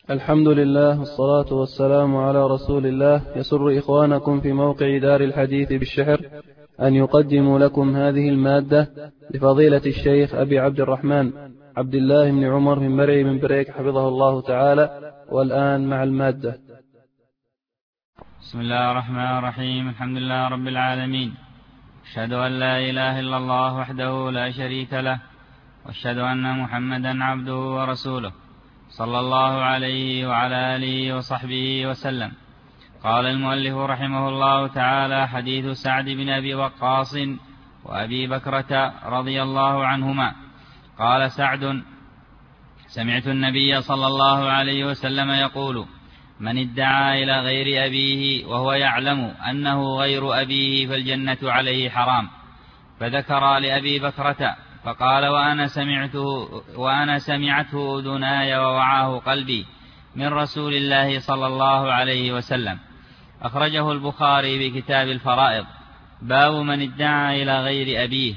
الحمد لله والصلاة والسلام على رسول الله. يسر إخوانكم في موقع دار الحديث بالشحر أن يقدموا لكم هذه المادة لفضيلة الشيخ أبي عبد الرحمن عبد الله بن عمر من مرعي من بريك حفظه الله تعالى. والآن مع المادة. بسم الله الرحمن الرحيم. الحمد لله رب العالمين، أشهد أن لا إله إلا الله وحده لا شريك له، وأشهد أن محمدا عبده ورسوله صلى الله عليه وعلى آله وصحبه وسلم. قال المؤلف رحمه الله تعالى: حديث سعد بن أبي وقاص وأبي بكرة رضي الله عنهما. قال سعد: سمعت النبي صلى الله عليه وسلم يقول: من ادعى إلى غير أبيه وهو يعلم أنه غير أبيه فالجنة عليه حرام. فذكر لأبي بكرة فقال: وأنا سمعته أذناي ووعاه قلبي من رسول الله صلى الله عليه وسلم. أخرجه البخاري بكتاب الفرائض، باب من ادعى إلى غير أبيه.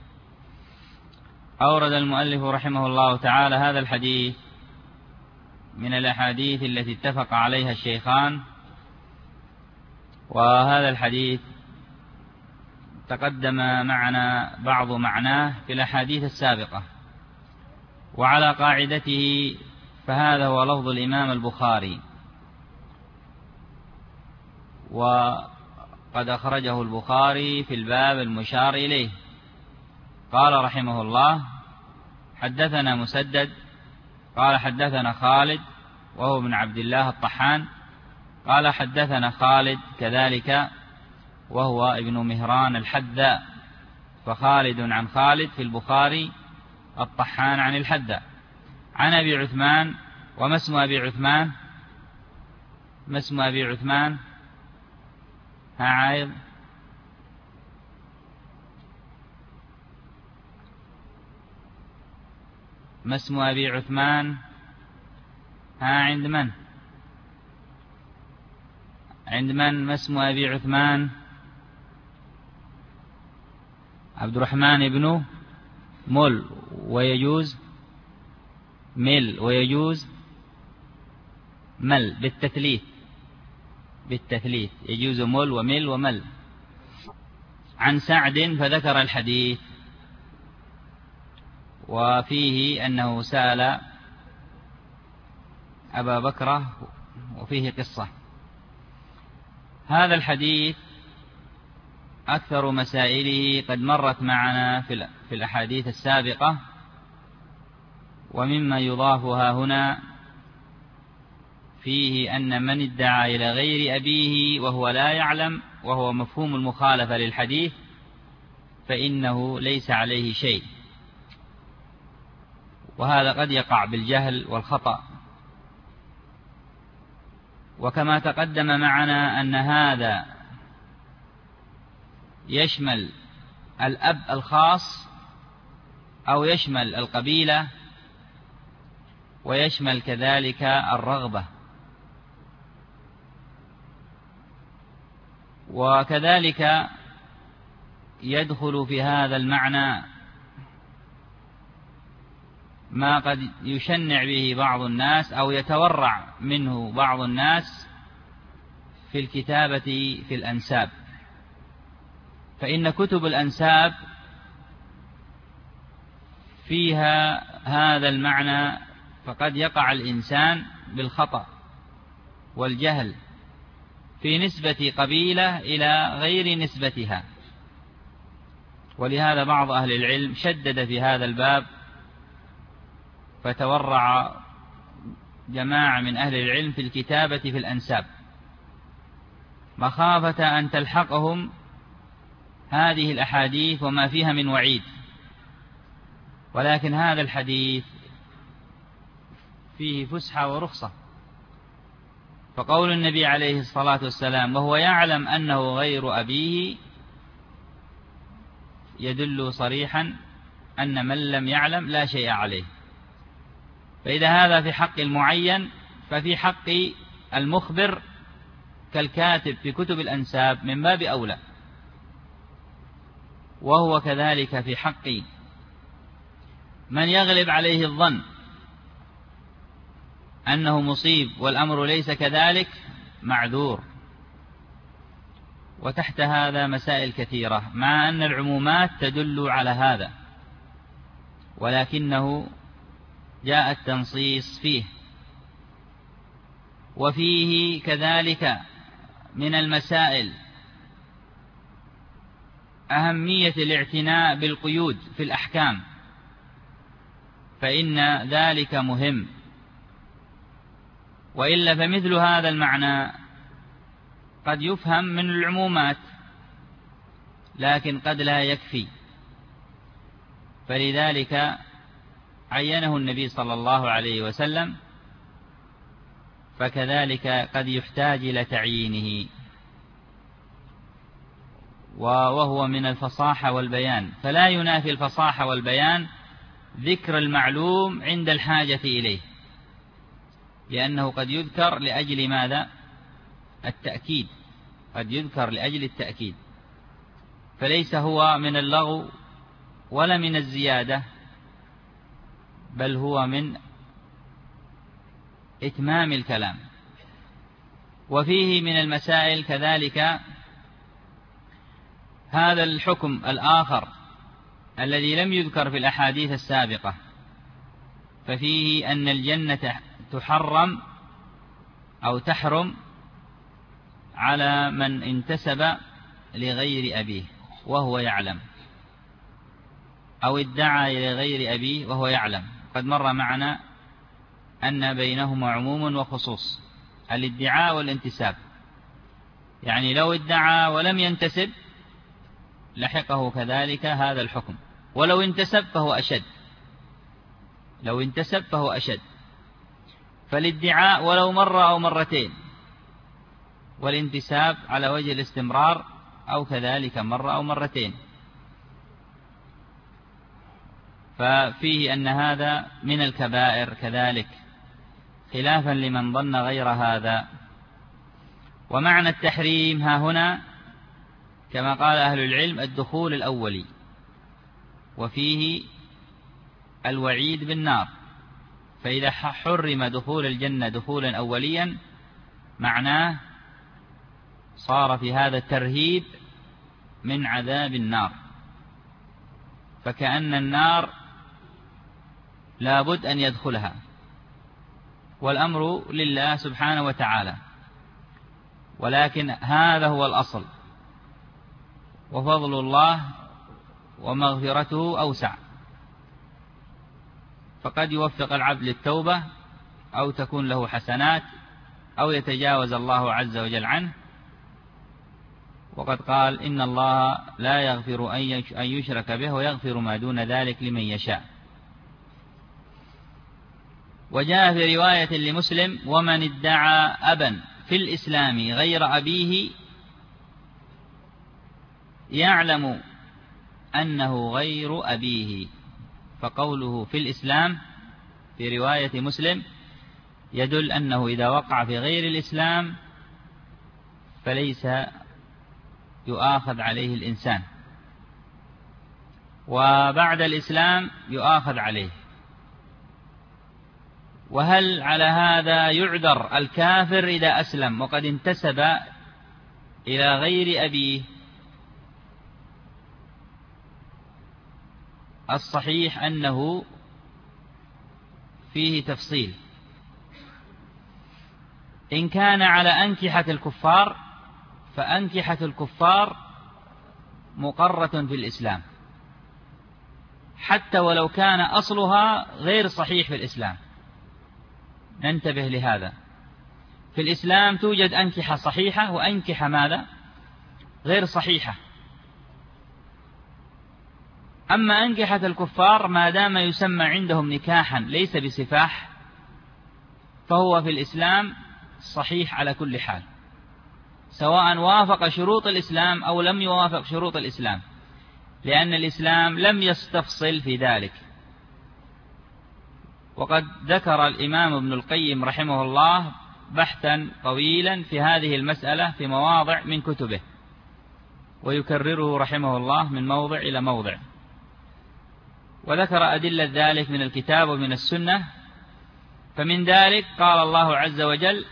أورد المؤلف رحمه الله تعالى هذا الحديث من الأحاديث التي اتفق عليها الشيخان، وهذا الحديث تقدم معنا بعض معناه في الأحاديث السابقة، وعلى قاعدته فهذا هو لفظ الإمام البخاري، وقد أخرجه البخاري في الباب المشار إليه. قال رحمه الله: حدثنا مسدد قال حدثنا خالد وهو بن عبد الله الطحان قال حدثنا خالد كذلك وهو ابن مهران الحذاء، فخالد عن خالد في البخاري، الطحان عن الحذاء، عن أبي عثمان. وما اسم أبي عثمان؟ ما اسم أبي عثمان؟ ها عايض؟ ما اسم أبي عثمان؟ ها عند من؟ عند من ما اسم أبي عثمان؟ عبد الرحمن بن مل، ويجوز مل، ويجوز مل بالتثليث يجوز مل ومل ومل. عن سعد فذكر الحديث، وفيه أنه سأل أبا بكرة، وفيه قصة. هذا الحديث أكثر مسائله قد مرت معنا في الأحاديث السابقة، ومما يضافها هنا فيه أن من ادعى إلى غير أبيه وهو لا يعلم، وهو مفهوم المخالفة للحديث، فإنه ليس عليه شيء، وهذا قد يقع بالجهل والخطأ. وكما تقدم معنا أن هذا يشمل الأب الخاص، أو يشمل القبيلة، ويشمل كذلك الرغبة، وكذلك يدخل في هذا المعنى ما قد يشنع به بعض الناس أو يتورع منه بعض الناس في الكتابة في الأنساب، فإن كتب الأنساب فيها هذا المعنى، فقد يقع الإنسان بالخطأ والجهل في نسبة قبيلة إلى غير نسبتها. ولهذا بعض أهل العلم شدد في هذا الباب، فتورع جماعة من أهل العلم في الكتابة في الأنساب، مخافة أن تلحقهم هذه الأحاديث وما فيها من وعيد. ولكن هذا الحديث فيه فسحة ورخصة، فقول النبي عليه الصلاة والسلام: وهو يعلم أنه غير أبيه، يدل صريحا أن من لم يعلم لا شيء عليه. فإذا هذا في حق المعين، ففي حق المخبر كالكاتب في كتب الأنساب من باب أولى، وهو كذلك في حق من يغلب عليه الظن أنه مصيب والأمر ليس كذلك معذور. وتحت هذا مسائل كثيرة، مع أن العمومات تدل على هذا، ولكنه جاء التنصيص فيه. وفيه كذلك من المسائل أهمية الاعتناء بالقيود في الأحكام، فإن ذلك مهم، وإلا فمثل هذا المعنى قد يفهم من العمومات لكن قد لا يكفي، فلذلك عينه النبي صلى الله عليه وسلم، فكذلك قد يحتاج إلى تعيينه، وهو من الفصاحة والبيان، فلا ينافي الفصاحة والبيان ذكر المعلوم عند الحاجة إليه، لأنه قد يذكر لأجل ماذا؟ التأكيد، قد يذكر لأجل التأكيد، فليس هو من اللغو ولا من الزيادة، بل هو من إتمام الكلام. وفيه من المسائل كذلك هذا الحكم الآخر الذي لم يذكر في الأحاديث السابقة، ففيه أن الجنة تحرم أو تحرم على من انتسب لغير أبيه وهو يعلم، أو ادعى إلى غير أبيه وهو يعلم. قد مر معنا أن بينهما عموم وخصوص، الادعاء والانتساب، يعني لو ادعى ولم ينتسب لحقه كذلك هذا الحكم، ولو انتسب فهو أشد، لو انتسب فهو أشد. فالادعاء ولو مرة أو مرتين، والانتساب على وجه الاستمرار أو كذلك مرة أو مرتين، ففيه أن هذا من الكبائر كذلك، خلافا لمن ظن غير هذا. ومعنى التحريم ها هنا كما قال أهل العلم الدخول الأولي، وفيه الوعيد بالنار، فإذا حرم دخول الجنة دخولا أوليا معناه صار في هذا الترهيب من عذاب النار، فكأن النار لابد أن يدخلها، والأمر لله سبحانه وتعالى، ولكن هذا هو الأصل، وفضل الله ومغفرته أوسع، فقد يوفق العبد للتوبة أو تكون له حسنات أو يتجاوز الله عز وجل عنه. وقد قال إن الله لا يغفر أن يشرك به ويغفر ما دون ذلك لمن يشاء. وجاء في رواية لمسلم ومن ادعى أبا في الإسلام غير أبيه يعلم أنه غير أبيه، فقوله في الإسلام في رواية مسلم يدل أنه إذا وقع في غير الإسلام فليس يؤاخذ عليه الإنسان، وبعد الإسلام يؤاخذ عليه. وهل على هذا يعذر الكافر إذا أسلم وقد انتسب إلى غير أبيه؟ الصحيح أنه فيه تفصيل. إن كان على أنكحة الكفار فأنكحة الكفار مقرة في الإسلام، حتى ولو كان أصلها غير صحيح في الإسلام. ننتبه لهذا، في الإسلام توجد أنكحة صحيحة وأنكحة ماذا؟ غير صحيحة. أما أنكحة الكفار ما دام يسمى عندهم نكاحا ليس بسفاح فهو في الإسلام صحيح على كل حال، سواء وافق شروط الإسلام أو لم يوافق شروط الإسلام، لأن الإسلام لم يستفصل في ذلك. وقد ذكر الإمام ابن القيم رحمه الله بحثا طويلا في هذه المسألة في مواضع من كتبه، ويكرره رحمه الله من موضع إلى موضع، وذكر أدلة ذلك من الكتاب ومن السنة، فمن ذلك قال الله عز وجل: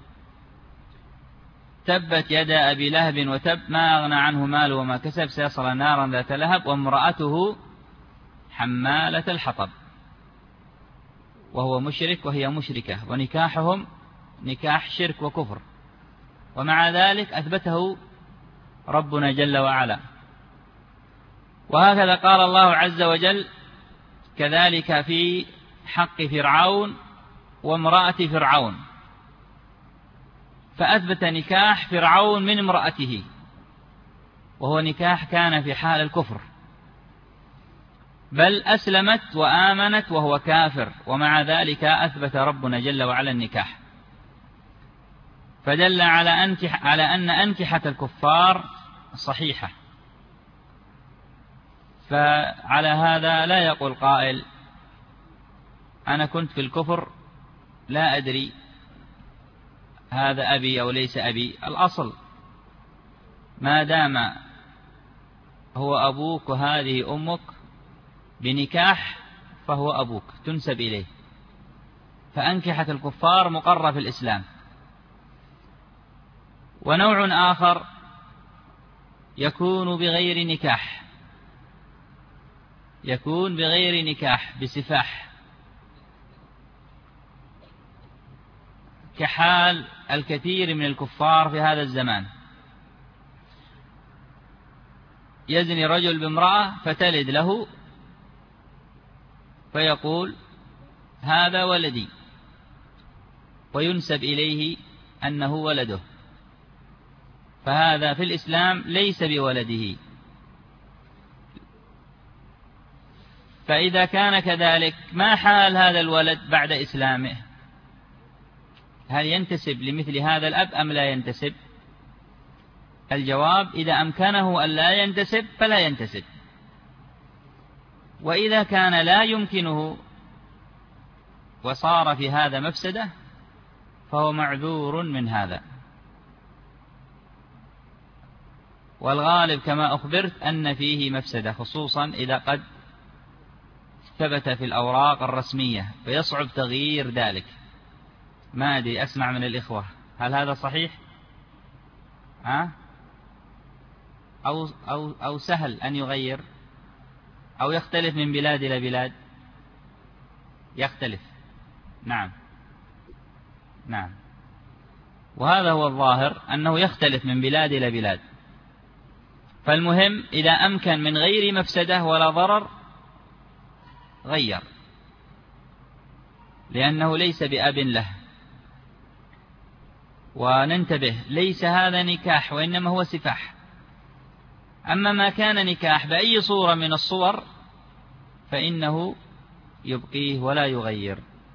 تبت يدا أبي لهب وتب ما أغنى عنه ماله وما كسب سيصلى نارا ذات لهب وامرأته حمالة الحطب، وهو مشرك وهي مشركة، ونكاحهم نكاح شرك وكفر، ومع ذلك أثبته ربنا جل وعلا. وهكذا قال الله عز وجل كذلك في حق فرعون وامرأة فرعون، فأثبت نكاح فرعون من امرأته، وهو نكاح كان في حال الكفر، بل أسلمت وآمنت وهو كافر، ومع ذلك أثبت ربنا جل وعلا النكاح، فدل على أن أنكحة الكفار صحيحة. فعلى هذا لا يقول قائل: أنا كنت في الكفر لا أدري هذا أبي أو ليس أبي. الأصل ما دام هو أبوك وهذه أمك بنكاح فهو أبوك، تنسب إليه، فأنكحة الكفار مقرة في الإسلام. ونوع آخر يكون بغير نكاح، يكون بغير نكاح بسفاح، كحال الكثير من الكفار في هذا الزمان. يزني رجل بامرأة فتلد له فيقول: هذا ولدي، وينسب إليه أنه ولده، فهذا في الإسلام ليس بولده. فإذا كان كذلك ما حال هذا الولد بعد إسلامه؟ هل ينتسب لمثل هذا الأب أم لا ينتسب؟ الجواب: إذا أمكنه أن لا ينتسب فلا ينتسب، وإذا كان لا يمكنه وصار في هذا مفسدة فهو معذور من هذا. والغالب كما أخبرت أن فيه مفسدة، خصوصا إذا قد ثبت في الأوراق الرسمية، فيصعب تغيير ذلك. ما أدري، أسمع من الإخوة، هل هذا صحيح؟ أو سهل أن يغير، أو يختلف من بلاد إلى بلاد؟ يختلف. نعم، وهذا هو الظاهر أنه يختلف من بلاد إلى بلاد. فالمهم إذا أمكن من غير مفسدة ولا ضرر غير، لأنه ليس بأب له. وننتبه، ليس هذا نكاح وإنما هو سفاح. أما ما كان نكاح بأي صورة من الصور فإنه يبقيه ولا يغير.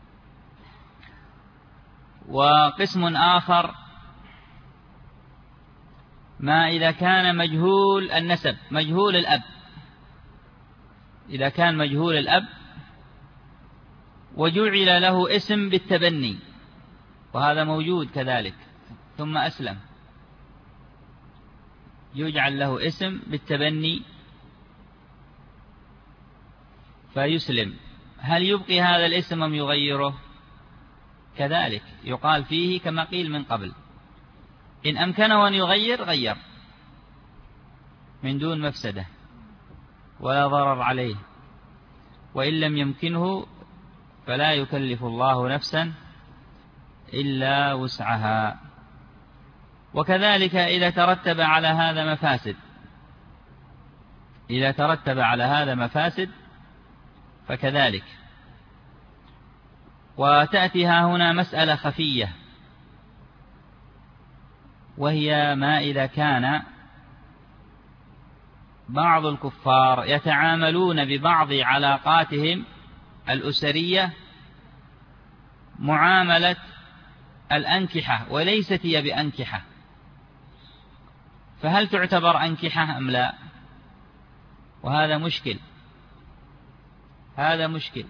وقسم آخر ما إذا كان مجهول النسب، مجهول الأب. إذا كان مجهول الأب وجعل له اسم بالتبني، وهذا موجود كذلك، ثم أسلم، يجعل له اسم بالتبني فيسلم، هل يبقي هذا الاسم أم يغيره؟ كذلك يقال فيه كما قيل من قبل: إن أمكنه أن يغير غير من دون مفسدة ولا ضرر عليه، وإن لم يمكنه فلا يكلف الله نفسا إلا وسعها. وكذلك إذا ترتب على هذا مفاسد فكذلك. وتأتي هنا مسألة خفية، وهي ما إذا كان بعض الكفار يتعاملون ببعض علاقاتهم الأسرية معاملة الأنكحة وليست هي بأنكحة، فهل تعتبر أنكحة أم لا؟ وهذا مشكل، هذا مشكل.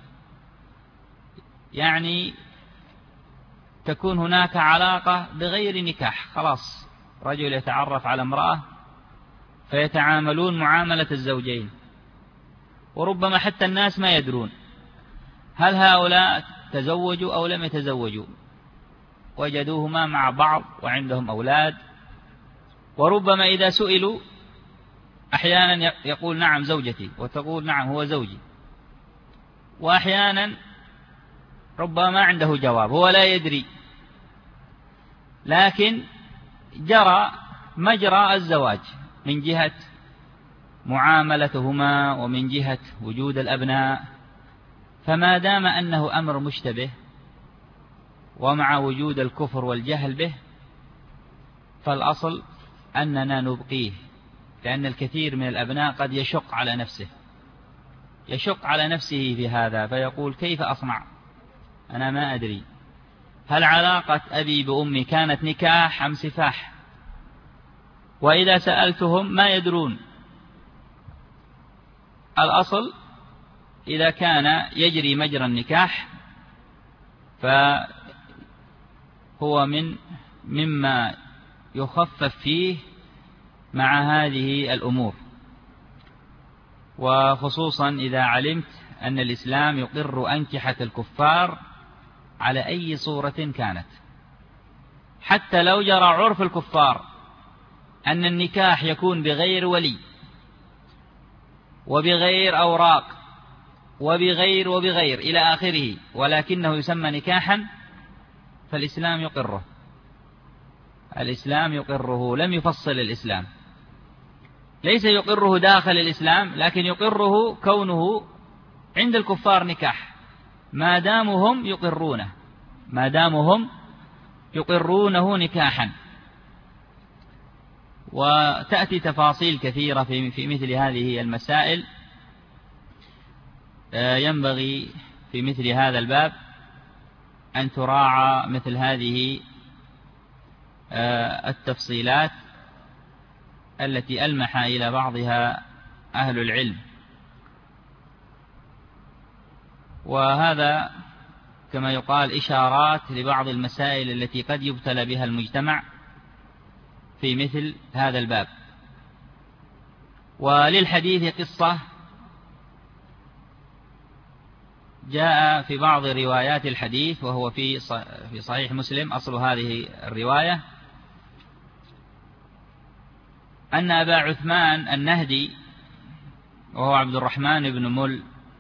يعني تكون هناك علاقة بغير نكاح، خلاص رجل يتعرف على امرأة فيتعاملون معاملة الزوجين، وربما حتى الناس ما يدرون. هل هؤلاء تزوجوا أو لم يتزوجوا، وجدوهما مع بعض وعندهم أولاد، وربما إذا سئلوا أحيانا يقول نعم زوجتي، وتقول نعم هو زوجي، وأحيانا ربما ما عنده جواب، هو لا يدري، لكن جرى مجرى الزواج من جهة معاملتهما ومن جهة وجود الأبناء. فما دام أنه أمر مشتبه ومع وجود الكفر والجهل به، فالأصل أننا نبقيه، لأن الكثير من الأبناء قد يشق على نفسه في هذا، فيقول كيف أصنع، أنا ما أدري هل علاقة أبي بأمي كانت نكاح أم سفاح، وإذا سألتهم ما يدرون. الأصل إذا كان يجري مجرى النكاح فهو مما يخفف فيه مع هذه الأمور، وخصوصا إذا علمت أن الإسلام يقر أنكحة الكفار على أي صورة كانت، حتى لو جرى عرف الكفار أن النكاح يكون بغير ولي وبغير أوراق وبغير إلى آخره، ولكنه يسمى نكاحا، فالإسلام يقره، لم يفصل الإسلام، ليس يقره داخل الإسلام، لكن يقره كونه عند الكفار نكاح ما داموا هم يقرونه نكاحا. وتأتي تفاصيل كثيرة في مثل هذه المسائل، ينبغي في مثل هذا الباب أن تراعى مثل هذه التفصيلات التي ألمح إلى بعضها أهل العلم. وهذا كما يقال إشارات لبعض المسائل التي قد يبتلى بها المجتمع في مثل هذا الباب. وللحديث قصة جاء في بعض روايات الحديث، وهو في صحيح مسلم أصل هذه الرواية، أن أبا عثمان النهدي وهو عبد الرحمن بن مل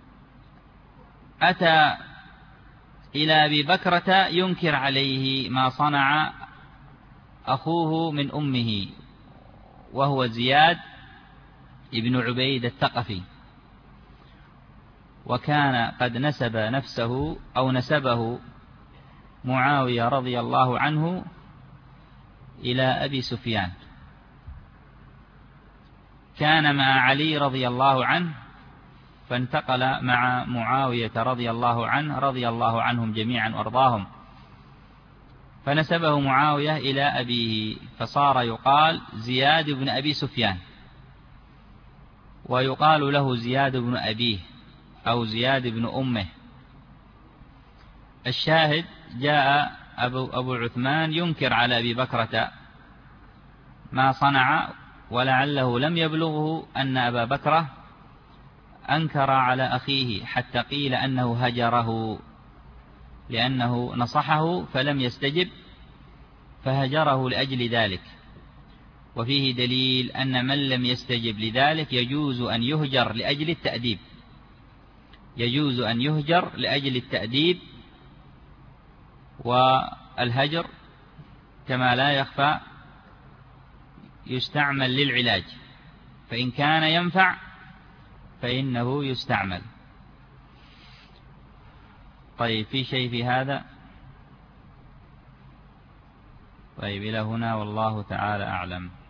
أتى إلى أبي بكرة ينكر عليه ما صنع أخوه من أمه، وهو زياد بن عبيد الثقفي، وكان قد نسبه معاوية رضي الله عنه إلى أبي سفيان، كان مع علي رضي الله عنه فانتقل مع معاوية رضي الله عنهم جميعا وارضاهم، فنسبه معاوية إلى أبيه، فصار يقال زياد بن أبي سفيان، ويقال له زياد بن أبيه أو زياد بن أمه. الشاهد جاء أبو عثمان ينكر على أبي بكرة ما صنع، ولعله لم يبلغه أن أبا بكرة أنكر على أخيه، حتى قيل أنه هجره لأنه نصحه فلم يستجب فهجره لأجل ذلك. وفيه دليل أن من لم يستجب لذلك يجوز أن يهجر لأجل التأديب، والهجر كما لا يخفى يستعمل للعلاج، فإن كان ينفع فإنه يستعمل. طيب، في شيء في هذا؟ طيب، إلى هنا والله تعالى أعلم.